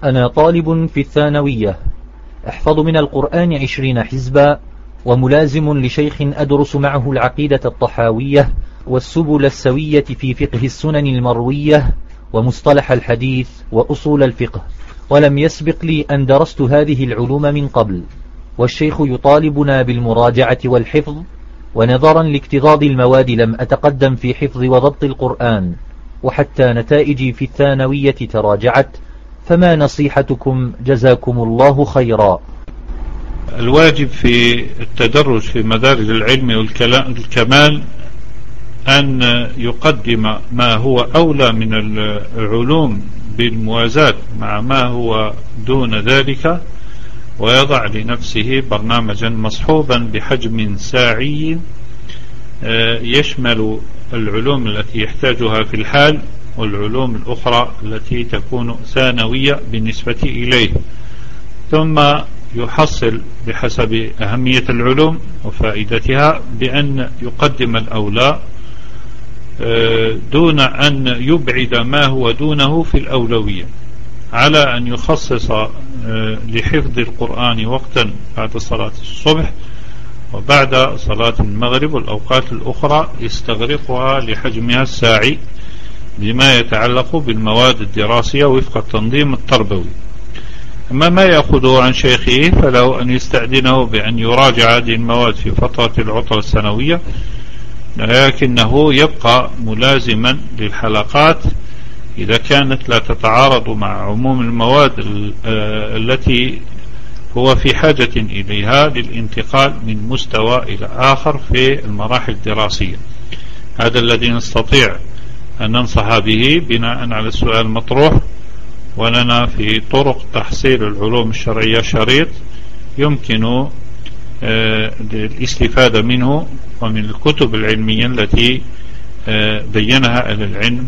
أنا طالب في الثانوية، أحفظ من القرآن 20 حزبا، وملازم لشيخ أدرس معه العقيدة الطحاوية والسبل السوية في فقه السنن المروية ومصطلح الحديث وأصول الفقه، ولم يسبق لي أن درست هذه العلوم من قبل، والشيخ يطالبنا بالمراجعة والحفظ، ونظرا لاكتظاظ المواد لم أتقدم في حفظ وضبط القرآن، وحتى نتائجي في الثانوية تراجعت، فما نصيحتكم جزاكم الله خيرا؟ الواجب في التدرج في مدارج العلم والكمال أن يقدم ما هو أولى من العلوم بالموازاة مع ما هو دون ذلك، ويضع لنفسه برنامجا مصحوبا بحجم ساعي يشمل العلوم التي يحتاجها في الحال والعلوم الأخرى التي تكون ثانوية بالنسبة إليه، ثم يحصل بحسب أهمية العلوم وفائدتها بأن يقدم الأولى دون أن يبعد ما هو دونه في الأولوية، على أن يخصص لحفظ القرآن وقتا بعد صلاة الصبح وبعد صلاة المغرب والأوقات الأخرى يستغرقها لحجمها الساعي بما يتعلق بالمواد الدراسية وفق التنظيم التربوي. أما ما يأخذه عن شيخه فله أن يستأذنه بأن يراجع هذه المواد في فترة العطلة السنوية، لكنه يبقى ملازما للحلقات إذا كانت لا تتعارض مع عموم المواد التي هو في حاجة إليها للانتقال من مستوى إلى آخر في المراحل الدراسية. هذا الذي نستطيع أن ننصح به بناء على السؤال المطروح، ولنا في طرق تحصيل العلوم الشرعية شريط يمكن الاستفادة منه ومن الكتب العلمية التي بينها أهل العلم